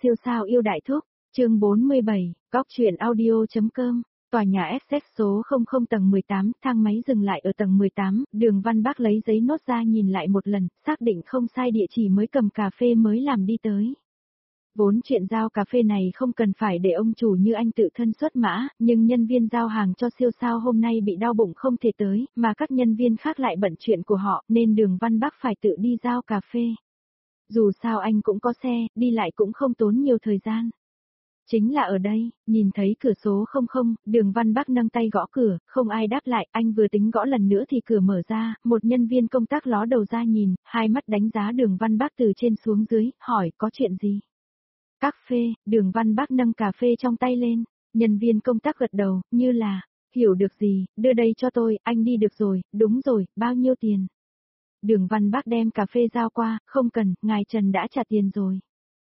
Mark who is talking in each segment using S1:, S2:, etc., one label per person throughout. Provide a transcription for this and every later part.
S1: siêu sao yêu đại thúc, chương 47, góc truyện audio.com, tòa nhà SS số 00 tầng 18, thang máy dừng lại ở tầng 18, Đường Văn Bác lấy giấy nốt ra nhìn lại một lần, xác định không sai địa chỉ mới cầm cà phê mới làm đi tới. Vốn chuyện giao cà phê này không cần phải để ông chủ như anh tự thân xuất mã, nhưng nhân viên giao hàng cho siêu sao hôm nay bị đau bụng không thể tới, mà các nhân viên khác lại bận chuyện của họ, nên Đường Văn Bác phải tự đi giao cà phê. Dù sao anh cũng có xe, đi lại cũng không tốn nhiều thời gian. Chính là ở đây, nhìn thấy cửa số 00, Đường Văn Bác nâng tay gõ cửa, không ai đáp lại, anh vừa tính gõ lần nữa thì cửa mở ra, một nhân viên công tác ló đầu ra nhìn, hai mắt đánh giá Đường Văn Bác từ trên xuống dưới, hỏi có chuyện gì? Cà phê, Đường Văn Bác nâng cà phê trong tay lên, nhân viên công tác gật đầu, như là, hiểu được gì, đưa đây cho tôi, anh đi được rồi, đúng rồi, bao nhiêu tiền? Đường Văn Bác đem cà phê giao qua, không cần, ngài Trần đã trả tiền rồi.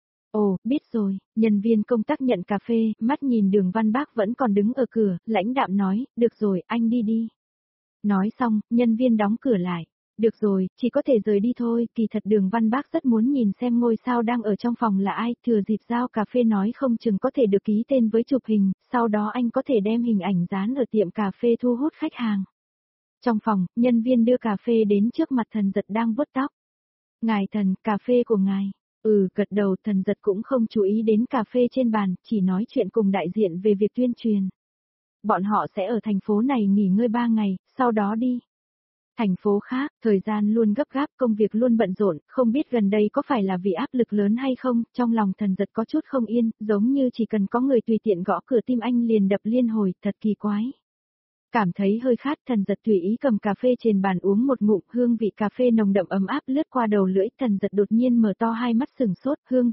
S1: Ồ, biết rồi, nhân viên công tác nhận cà phê, mắt nhìn Đường Văn Bác vẫn còn đứng ở cửa, lãnh đạm nói, được rồi, anh đi đi. Nói xong, nhân viên đóng cửa lại. Được rồi, chỉ có thể rời đi thôi, kỳ thật Đường Văn Bác rất muốn nhìn xem ngôi sao đang ở trong phòng là ai, thừa dịp giao cà phê nói không chừng có thể được ký tên với chụp hình, sau đó anh có thể đem hình ảnh dán ở tiệm cà phê thu hút khách hàng. Trong phòng, nhân viên đưa cà phê đến trước mặt Thần Giật đang vuốt tóc. Ngài Thần, cà phê của ngài. Gật đầu. Thần Giật cũng không chú ý đến cà phê trên bàn, chỉ nói chuyện cùng đại diện về việc tuyên truyền. Bọn họ sẽ ở thành phố này nghỉ ngơi 3 ngày, sau đó đi. Thành phố khác, thời gian luôn gấp gáp, công việc luôn bận rộn, không biết gần đây có phải là vì áp lực lớn hay không, trong lòng Thần Giật có chút không yên, giống như chỉ cần có người tùy tiện gõ cửa tim anh liền đập liên hồi, thật kỳ quái. Cảm thấy hơi khát, Thần Giật tùy ý cầm cà phê trên bàn uống một ngụm, hương vị cà phê nồng đậm ấm áp lướt qua đầu lưỡi, Thần Giật đột nhiên mở to hai mắt sửng sốt, hương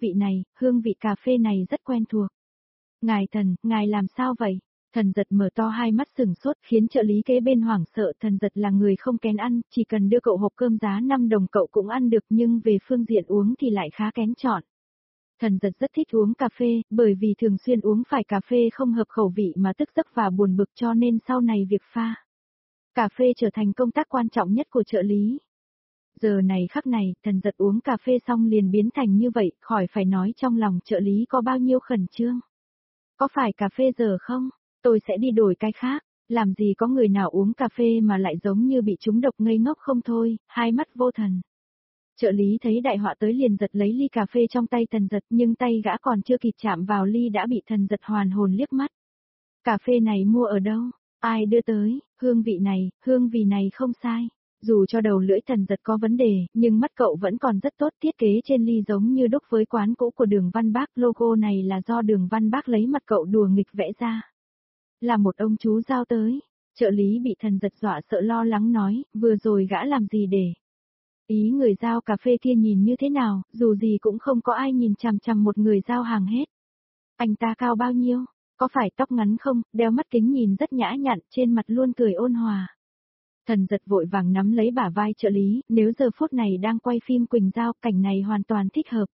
S1: vị cà phê này rất quen thuộc. Ngài Thần, ngài làm sao vậy? Thần Giật mở to hai mắt sửng sốt, khiến trợ lý kế bên hoảng sợ. Thần Giật là người không kén ăn, chỉ cần đưa cậu hộp cơm giá 5 đồng cậu cũng ăn được, nhưng về phương diện uống thì lại khá kén chọn. Thần Giật rất thích uống cà phê, bởi vì thường xuyên uống phải cà phê không hợp khẩu vị mà tức giấc và buồn bực, cho nên sau này việc pha cà phê trở thành công tác quan trọng nhất của trợ lý. Giờ này khắc này, Thần Giật uống cà phê xong liền biến thành như vậy, khỏi phải nói trong lòng trợ lý có bao nhiêu khẩn trương. Có phải cà phê giờ không? Tôi sẽ đi đổi cái khác. Làm gì có người nào uống cà phê mà lại giống như bị trúng độc ngây ngốc không thôi, hai mắt vô thần. Trợ lý thấy đại họa tới liền giật lấy ly cà phê trong tay Thần Giật, nhưng tay gã còn chưa kịp chạm vào ly đã bị Thần Giật hoàn hồn liếc mắt. Cà phê này mua ở đâu? Ai đưa tới? Hương vị này không sai. Dù cho đầu lưỡi Thần Giật có vấn đề, nhưng mắt cậu vẫn còn rất tốt, thiết kế trên ly giống như đúc với quán cũ của Đường Văn Bác, logo này là do Đường Văn Bác lấy mặt cậu đùa nghịch vẽ ra. Là một ông chú giao tới. Trợ lý bị Thần Giật dọa sợ lo lắng nói, vừa rồi gã làm gì để ý người giao cà phê kia nhìn như thế nào, dù gì cũng không có ai nhìn chằm chằm một người giao hàng hết. Anh ta cao bao nhiêu? Có phải tóc ngắn không? Đeo mắt kính nhìn rất nhã nhặn, trên mặt luôn cười ôn hòa. Thần Giật vội vàng nắm lấy bả vai trợ lý, nếu giờ phút này đang quay phim Quỳnh Giao, cảnh này hoàn toàn thích hợp.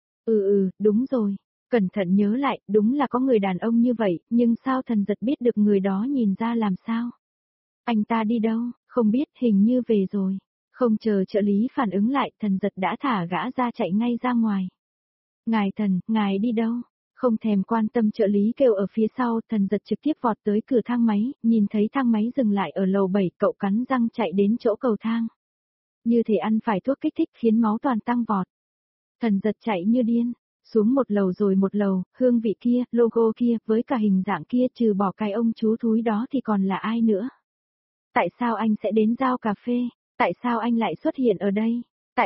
S1: Đúng rồi. Cẩn thận nhớ lại, đúng là có người đàn ông như vậy, nhưng sao Thần Giật biết được người đó nhìn ra làm sao? Anh ta đi đâu? Không biết, hình như về rồi. Không chờ trợ lý phản ứng lại, Thần Giật đã thả gã ra chạy ngay ra ngoài. Ngài Thần, ngài đi đâu? Không thèm quan tâm trợ lý kêu ở phía sau, Thần Giật trực tiếp vọt tới cửa thang máy, nhìn thấy thang máy dừng lại ở lầu 7, cậu cắn răng chạy đến chỗ cầu thang. Như thể ăn phải thuốc kích thích khiến máu toàn tăng vọt. Thần Giật chạy như điên, xuống một lầu rồi một lầu, hương vị kia, logo kia, với cả hình dạng kia, trừ bỏ cái ông chú thúi đó thì còn là ai nữa? Tại sao anh sẽ đến giao cà phê? Tại sao anh lại xuất hiện ở đây?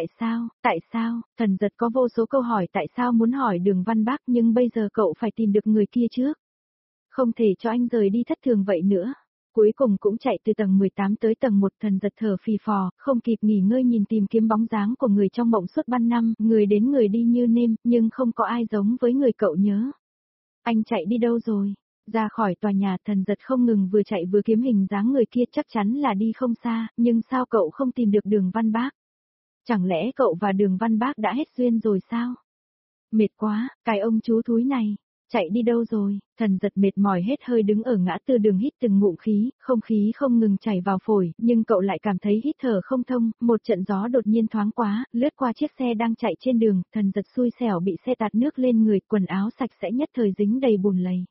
S1: Tại sao? Thần Giật có vô số câu hỏi tại sao muốn hỏi Đường Văn Bác, nhưng bây giờ cậu phải tìm được người kia trước. Không thể cho anh rời đi thất thường vậy nữa. Cuối cùng cũng chạy từ tầng 18 tới tầng 1, Thần Giật thở phì phò, không kịp nghỉ ngơi nhìn tìm kiếm bóng dáng của người trong mộng suốt ban năm, người đến người đi như nêm, nhưng không có ai giống với người cậu nhớ. Anh chạy đi đâu rồi? Ra khỏi tòa nhà, Thần Giật không ngừng vừa chạy vừa kiếm hình dáng người kia, chắc chắn là đi không xa, nhưng sao cậu không tìm được Đường Văn Bác? Chẳng lẽ cậu và Đường Văn Bác đã hết duyên rồi sao? Mệt quá, cái ông chú thúi này. Chạy đi đâu rồi? Thần giật mệt mỏi hết hơi đứng ở ngã tư đường hít từng ngụm khí, không khí không ngừng chảy vào phổi, nhưng cậu lại cảm thấy hít thở không thông, một trận gió đột nhiên thoáng quá, lướt qua chiếc xe đang chạy trên đường, thần giật xui xẻo bị xe tạt nước lên người, quần áo sạch sẽ nhất thời dính đầy bùn lầy.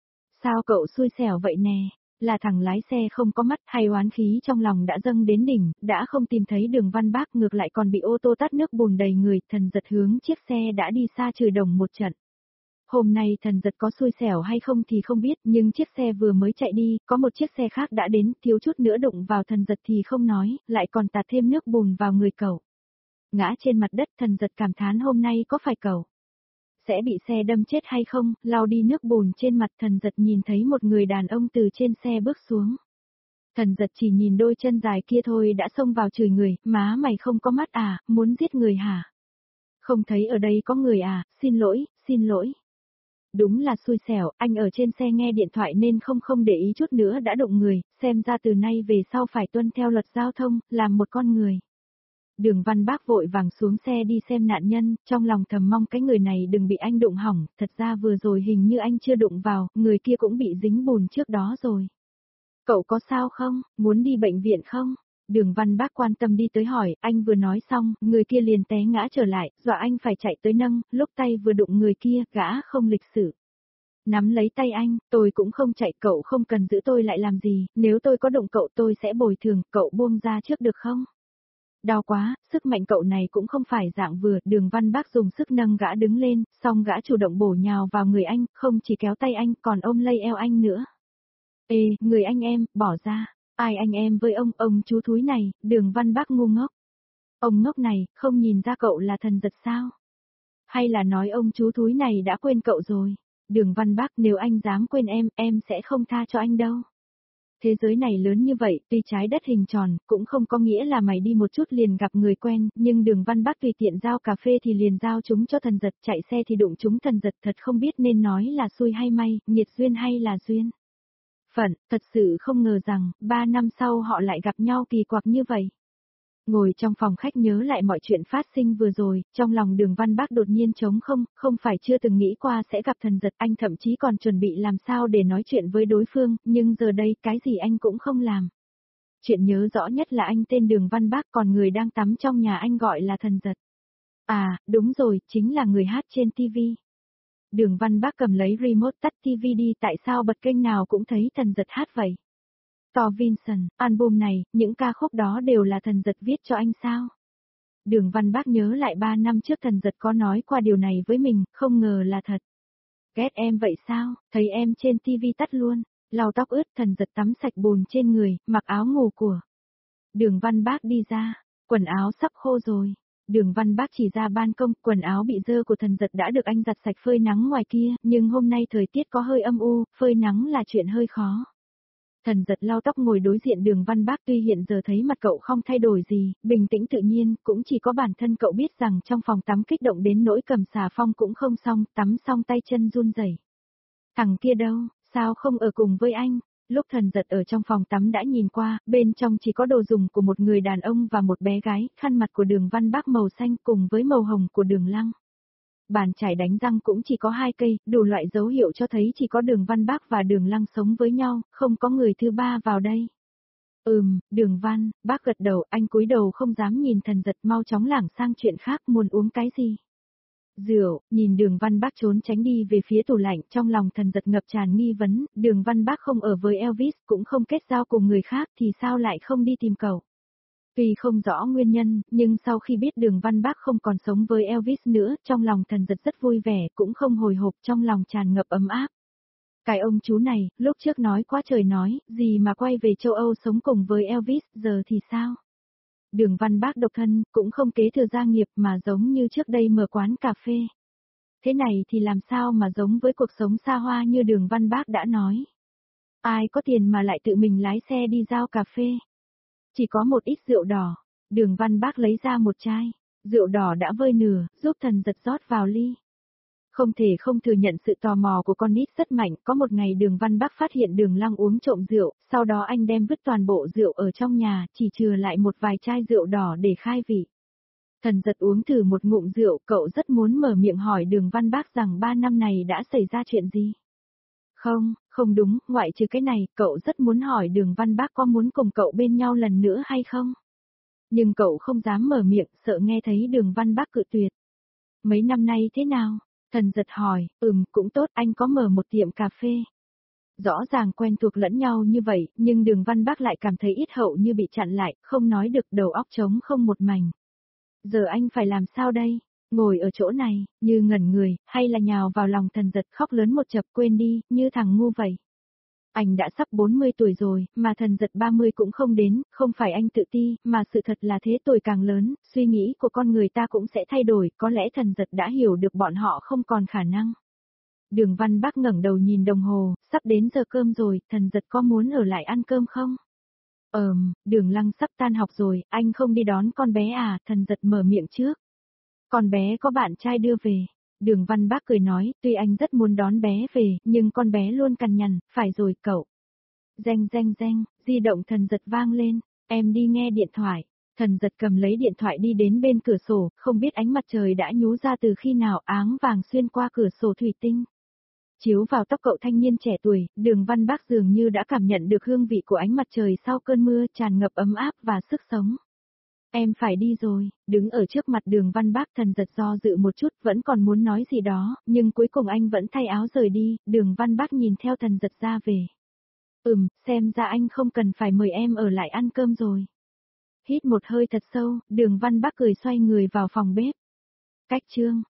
S1: Sao cậu xui xẻo vậy nè? Là thằng lái xe không có mắt hay oán khí trong lòng đã dâng đến đỉnh, đã không tìm thấy Đường Văn Bác ngược lại còn bị ô tô tát nước bùn đầy người, thần giật hướng chiếc xe đã đi xa chửi đồng một trận. Hôm nay thần giật có xui xẻo hay không thì không biết, nhưng chiếc xe vừa mới chạy đi, có một chiếc xe khác đã đến, thiếu chút nữa đụng vào thần giật thì không nói, lại còn tạt thêm nước bùn vào người cậu. Ngã trên mặt đất, thần giật cảm thán hôm nay có phải cậu sẽ bị xe đâm chết hay không, lau đi nước bùn trên mặt, thần giật nhìn thấy một người đàn ông từ trên xe bước xuống. Thần giật chỉ nhìn đôi chân dài kia thôi đã xông vào chửi người, má mày không có mắt à, muốn giết người hả? Không thấy ở đây có người à, xin lỗi, xin lỗi. Đúng là xui xẻo, anh ở trên xe nghe điện thoại nên không để ý chút nữa đã đụng người, xem ra từ nay về sau phải tuân theo luật giao thông, làm một con người. Đường Văn Bác vội vàng xuống xe đi xem nạn nhân, trong lòng thầm mong cái người này đừng bị anh đụng hỏng, thật ra vừa rồi hình như anh chưa đụng vào, người kia cũng bị dính bùn trước đó rồi. Cậu có sao không, muốn đi bệnh viện không? Đường Văn Bác quan tâm đi tới hỏi, anh vừa nói xong, người kia liền té ngã trở lại, dọa anh phải chạy tới nâng, lúc tay vừa đụng người kia, gã không lịch sự. Nắm lấy tay anh, tôi cũng không chạy, cậu không cần giữ tôi lại làm gì, nếu tôi có đụng cậu tôi sẽ bồi thường, cậu buông ra trước được không? Đau quá, sức mạnh cậu này cũng không phải dạng vừa, Đường Văn Bác dùng sức nâng gã đứng lên, xong gã chủ động bổ nhào vào người anh, không chỉ kéo tay anh, còn ôm lấy eo anh nữa. Ê, người anh em, bỏ ra, ai anh em với ông chú thúi này, Đường Văn Bác ngu ngốc. Ông ngốc này, không nhìn ra cậu là thần giật sao? Hay là nói ông chú thúi này đã quên cậu rồi? Đường Văn Bác, nếu anh dám quên em sẽ không tha cho anh đâu. Thế giới này lớn như vậy, tuy trái đất hình tròn, cũng không có nghĩa là mày đi một chút liền gặp người quen, nhưng Đường Văn Bác tùy tiện giao cà phê thì liền giao chúng cho thần giật, chạy xe thì đụng chúng thần giật, thật không biết nên nói là xui hay may, nghiệt duyên hay là duyên. Phận, thật sự không ngờ rằng, 3 năm sau họ lại gặp nhau kỳ quặc như vậy. Ngồi trong phòng khách nhớ lại mọi chuyện phát sinh vừa rồi, trong lòng Đường Văn Bác đột nhiên trống không phải chưa từng nghĩ qua sẽ gặp thần giật, anh thậm chí còn chuẩn bị làm sao để nói chuyện với đối phương, nhưng giờ đây cái gì anh cũng không làm. Chuyện nhớ rõ nhất là anh tên Đường Văn Bác, còn người đang tắm trong nhà anh gọi là thần giật. À, đúng rồi, chính là người hát trên TV. Đường Văn Bác cầm lấy remote tắt TV đi, tại sao bật kênh nào cũng thấy thần giật hát vậy? To Vincent, album này, những ca khúc đó đều là thần giật viết cho anh sao? Đường Văn Bác nhớ lại 3 năm trước thần giật có nói qua điều này với mình, không ngờ là thật. Ghét em vậy sao, thấy em trên TV tắt luôn, lau tóc ướt, thần giật tắm sạch bùn trên người, mặc áo ngủ của. Đường Văn Bác đi ra, quần áo sắp khô rồi. Đường Văn Bác chỉ ra ban công, quần áo bị dơ của thần giật đã được anh giặt sạch phơi nắng ngoài kia, nhưng hôm nay thời tiết có hơi âm u, phơi nắng là chuyện hơi khó. Thần giật lau tóc ngồi đối diện Đường Văn Bác, tuy hiện giờ thấy mặt cậu không thay đổi gì, bình tĩnh tự nhiên, cũng chỉ có bản thân cậu biết rằng trong phòng tắm kích động đến nỗi cầm xà phong cũng không xong, tắm xong tay chân run rẩy. Thằng kia đâu, sao không ở cùng với anh? Lúc thần giật ở trong phòng tắm đã nhìn qua, bên trong chỉ có đồ dùng của một người đàn ông và một bé gái, khăn mặt của Đường Văn Bác màu xanh cùng với màu hồng của Đường Lăng. Bàn chải đánh răng cũng chỉ có 2 cây, đủ loại dấu hiệu cho thấy chỉ có Đường Văn Bác và Đường Lăng sống với nhau, không có người thứ ba vào đây. Đường Văn, Bác gật đầu, anh cúi đầu không dám nhìn thần giật, mau chóng lảng sang chuyện khác, muốn uống cái gì? Rượu, nhìn Đường Văn Bác trốn tránh đi về phía tủ lạnh, trong lòng thần giật ngập tràn nghi vấn, Đường Văn Bác không ở với Elvis, cũng không kết giao cùng người khác thì sao lại không đi tìm cậu? Tuy không rõ nguyên nhân, nhưng sau khi biết Đường Văn Bác không còn sống với Elvis nữa, trong lòng thần giật rất vui vẻ, cũng không hồi hộp, trong lòng tràn ngập ấm áp. Cái ông chú này, lúc trước nói quá trời nói, gì mà quay về châu Âu sống cùng với Elvis, giờ thì sao? Đường Văn Bác độc thân, cũng không kế thừa gia nghiệp mà giống như trước đây mở quán cà phê. Thế này thì làm sao mà giống với cuộc sống xa hoa như Đường Văn Bác đã nói. Ai có tiền mà lại tự mình lái xe đi giao cà phê. Chỉ có một ít rượu đỏ. Đường Văn Bác lấy ra một chai. Rượu đỏ đã vơi nửa, giúp thần giật rót vào ly. Không thể không thừa nhận sự tò mò của con nít rất mạnh, có một ngày Đường Văn Bác phát hiện Đường Lăng uống trộm rượu, sau đó anh đem vứt toàn bộ rượu ở trong nhà, chỉ chừa lại một vài chai rượu đỏ để khai vị. Thần giật uống thử một ngụm rượu, cậu rất muốn mở miệng hỏi Đường Văn Bác rằng 3 năm này đã xảy ra chuyện gì. Không, không đúng, ngoại trừ cái này, cậu rất muốn hỏi Đường Văn Bác có muốn cùng cậu bên nhau lần nữa hay không. Nhưng cậu không dám mở miệng, sợ nghe thấy Đường Văn Bác cự tuyệt. Mấy năm nay thế nào? Thần giật hỏi, cũng tốt, anh có mở một tiệm cà phê. Rõ ràng quen thuộc lẫn nhau như vậy, nhưng Đường Văn Bác lại cảm thấy ít hậu như bị chặn lại, không nói được, đầu óc trống không một mảnh. Giờ anh phải làm sao đây? Ngồi ở chỗ này, như ngẩn người, hay là nhào vào lòng thần giật khóc lớn một chập, quên đi, như thằng ngu vậy. Anh đã sắp 40 tuổi rồi, mà thần giật 30 cũng không đến, không phải anh tự ti, mà sự thật là thế tuổi càng lớn, suy nghĩ của con người ta cũng sẽ thay đổi, có lẽ thần giật đã hiểu được bọn họ không còn khả năng. Đường Văn Bác ngẩng đầu nhìn đồng hồ, sắp đến giờ cơm rồi, thần giật có muốn ở lại ăn cơm không? Đường Lăng sắp tan học rồi, anh không đi đón con bé à, thần giật mở miệng trước. Con bé có bạn trai đưa về. Đường Văn Bác cười nói, tuy anh rất muốn đón bé về, nhưng con bé luôn cằn nhằn, phải rồi cậu. Reng reng reng, di động thần giật vang lên, em đi nghe điện thoại. Thần giật cầm lấy điện thoại đi đến bên cửa sổ, không biết ánh mặt trời đã nhú ra từ khi nào, áng vàng xuyên qua cửa sổ thủy tinh. Chiếu vào tóc cậu thanh niên trẻ tuổi, Đường Văn Bác dường như đã cảm nhận được hương vị của ánh mặt trời sau cơn mưa, tràn ngập ấm áp và sức sống. Em phải đi rồi, đứng ở trước mặt Đường Văn Bác, thần giật do dự một chút, vẫn còn muốn nói gì đó, nhưng cuối cùng anh vẫn thay áo rời đi, Đường Văn Bác nhìn theo thần giật ra về. Xem ra anh không cần phải mời em ở lại ăn cơm rồi. Hít một hơi thật sâu, Đường Văn Bác cười xoay người vào phòng bếp. Cách chương